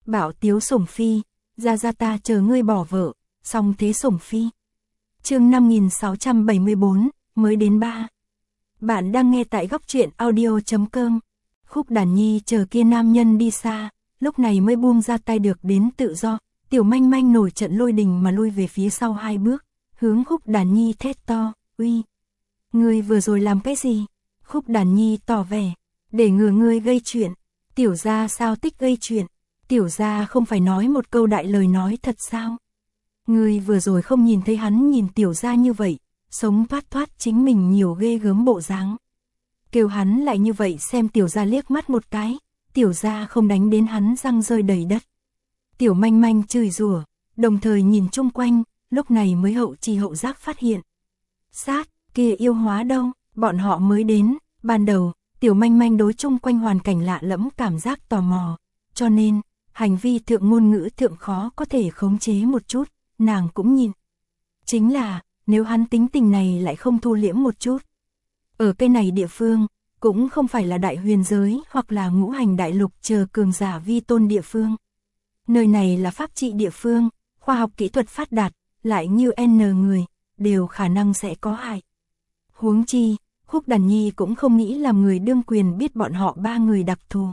Bảo tiếu sủng phi, ra ta chờ ngươi bỏ vợ, xong thế sủng phi. Chương 5674, mới đến 3. Bạn đang nghe tại góc truyện audio.com. Khúc Đàn Nhi chờ kia nam nhân đi xa, lúc này mới buông ra tay được đến tự do. Tiểu Manh Manh nổi trận lôi đình mà lui về phía sau 2 bước, hướng Khúc Đàn Nhi thét to, uy. Ngươi vừa rồi làm cái gì? Khúc Đàn Nhi tỏ vẻ, để ngừa ngươi gây chuyện. Tiểu gia sao tích gây chuyện? Tiểu gia không phải nói một câu đại lời nói thật sao? Ngươi vừa rồi không nhìn thấy hắn nhìn tiểu gia như vậy, sống thoát thoát chính mình nhiều ghê gớm bộ dáng. Kêu hắn lại như vậy xem tiểu gia liếc mắt một cái, tiểu gia không đánh đến hắn răng rơi đầy đất. Tiểu Manh Manh chửi rủa, đồng thời nhìn chung quanh, lúc này mới hậu chi hậu giác phát hiện. Sát, kia yêu hóa đâu, bọn họ mới đến, ban đầu, Tiểu Manh Manh đối chung quanh hoàn cảnh lạ lẫm cảm giác tò mò, cho nên, hành vi thượng ngôn ngữ thượng khó có thể khống chế một chút, nàng cũng nhìn. Chính là, nếu hắn tính tình này lại không thu liễm một chút. Ở cái này địa phương, cũng không phải là đại huyền giới hoặc là ngũ hành đại lục chờ cường giả vi tôn địa phương. Nơi này là pháp trị địa phương, khoa học kỹ thuật phát đạt, lại như N người, đều khả năng sẽ có hại. Huống chi, Khúc Đàn Nhi cũng không nghĩ làm người đương quyền biết bọn họ 3 người đặc thù.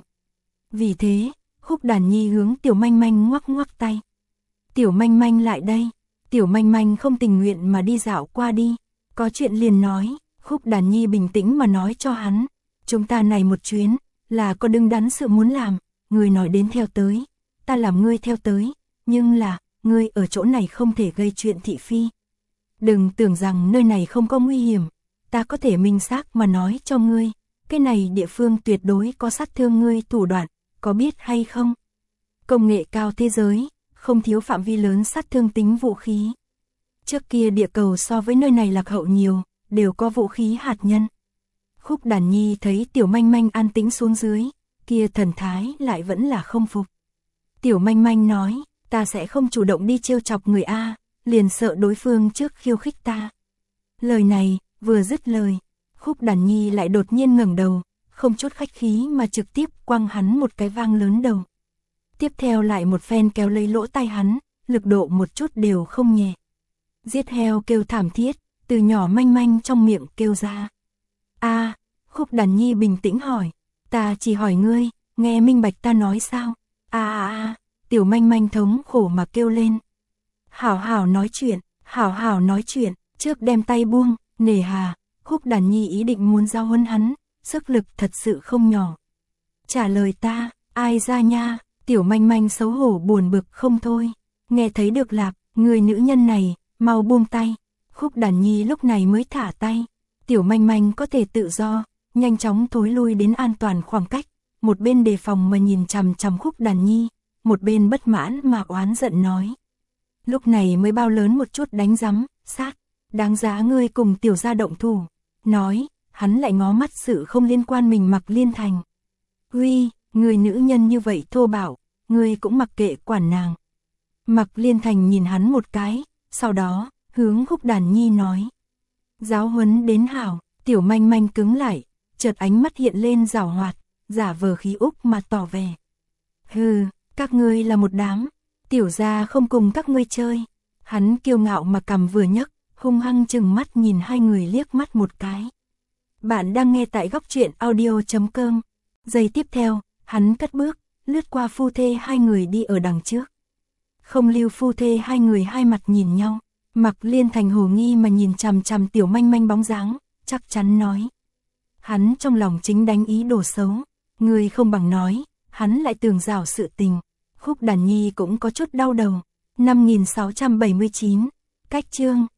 Vì thế, Khúc Đàn Nhi hướng Tiểu Manh Manh ngoắc ngoắc tay. Tiểu Manh Manh lại đây. Tiểu Manh Manh không tình nguyện mà đi dạo qua đi. Có chuyện liền nói, Khúc Đàn Nhi bình tĩnh mà nói cho hắn. Chúng ta này một chuyến, là có đứng đắn sự muốn làm, người nói đến theo tới. Ta làm ngươi theo tới, nhưng là, ngươi ở chỗ này không thể gây chuyện thị phi. Đừng tưởng rằng nơi này không có nguy hiểm, ta có thể minh xác mà nói cho ngươi, cái này địa phương tuyệt đối có sát thương ngươi thủ đoạn, có biết hay không? Công nghệ cao thế giới, không thiếu phạm vi lớn sát thương tính vũ khí. Trước kia địa cầu so với nơi này lạc hậu nhiều, đều có vũ khí hạt nhân. Khúc Đàn Nhi thấy Tiểu Manh Manh an tĩnh xuống dưới, kia thần thái lại vẫn là không phục. Tiểu Manh Manh nói, ta sẽ không chủ động đi trêu chọc người A, liền sợ đối phương trước khiêu khích ta. Lời này, vừa dứt lời, Khúc Đàn Nhi lại đột nhiên ngẩng đầu, không chút khách khí mà trực tiếp quăng hắn một cái vang lớn đầu. Tiếp theo lại một phen kéo lấy lỗ tai hắn, lực độ một chút đều không nhẹ. Giết heo kêu thảm thiết, từ nhỏ Manh Manh trong miệng kêu ra. A, Khúc Đàn Nhi bình tĩnh hỏi, ta chỉ hỏi ngươi, nghe minh bạch ta nói sao? Tiểu Manh Manh thống khổ mà kêu lên. Hảo hảo nói chuyện, trước đem tay buông, nề hà, Khúc Đàn Nhi ý định muốn giao huấn hắn, sức lực thật sự không nhỏ. Trả lời ta, ai ra nha, Tiểu Manh Manh xấu hổ buồn bực không thôi. Nghe thấy được lạp, người nữ nhân này, mau buông tay. Khúc Đàn Nhi lúc này mới thả tay. Tiểu Manh Manh có thể tự do, nhanh chóng thối lui đến an toàn khoảng cách. Một bên đề phòng mà nhìn chằm chằm Khúc Đàn Nhi, một bên bất mãn mà oán giận nói. Lúc này mới bao lớn một chút đánh rắm, sát, đáng giá ngươi cùng tiểu gia động thủ. Nói, hắn lại ngó mắt sự không liên quan mình Mặc Liên Thành. Uy, người nữ nhân như vậy thô bạo, ngươi cũng mặc kệ quản nàng. Mặc Liên Thành nhìn hắn một cái, sau đó, hướng Khúc Đàn Nhi nói. Giáo huấn đến hảo, Tiểu Manh Manh cứng lại, chợt ánh mắt hiện lên giảo hoạt, giả vờ khí úc mà tỏ vẻ. Hừ, các ngươi là một đám, tiểu gia không cùng các ngươi chơi. Hắn kiêu ngạo mà cầm vừa nhấc, hung hăng chừng mắt nhìn 2 người liếc mắt một cái. Bạn đang nghe tại góc truyện audio.com. Giây tiếp theo, hắn cất bước, lướt qua phu thê 2 người đi ở đằng trước. Không lưu phu thê 2 người hai mặt nhìn nhau, Mặc Liên Thành hồ nghi mà nhìn chằm chằm Tiểu Manh Manh bóng dáng, chắc chắn nói. Hắn trong lòng chính đánh ý đồ xấu, người không bằng nói, hắn lại tường rào sự tình. Khúc Đàn Nhi cũng có chút đau đầu. 5679, cách chương.